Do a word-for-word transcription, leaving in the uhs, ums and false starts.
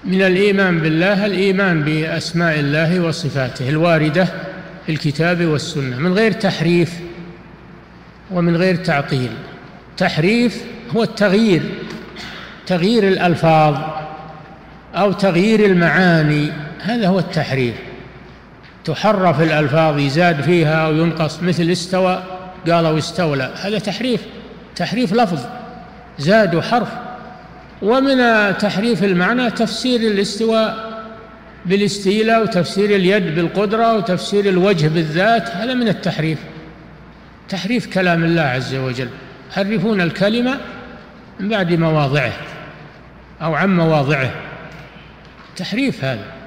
من الإيمان بالله الإيمان بأسماء الله وصفاته الواردة في الكتاب والسنة من غير تحريف ومن غير تعطيل. تحريف هو التغيير، تغيير الألفاظ أو تغيير المعاني، هذا هو التحريف. تحرف الألفاظ يزاد فيها أو ينقص، مثل استوى قالوا استولى، هذا تحريف، تحريف لفظ زاد حرف. ومن تحريف المعنى تفسير الاستواء بالاستيلاء، وتفسير اليد بالقدرة، وتفسير الوجه بالذات، هذا من التحريف، تحريف كلام الله عز وجل. يحرفون الكلمة من بعد مواضعه أو عن مواضعه، تحريف هذا.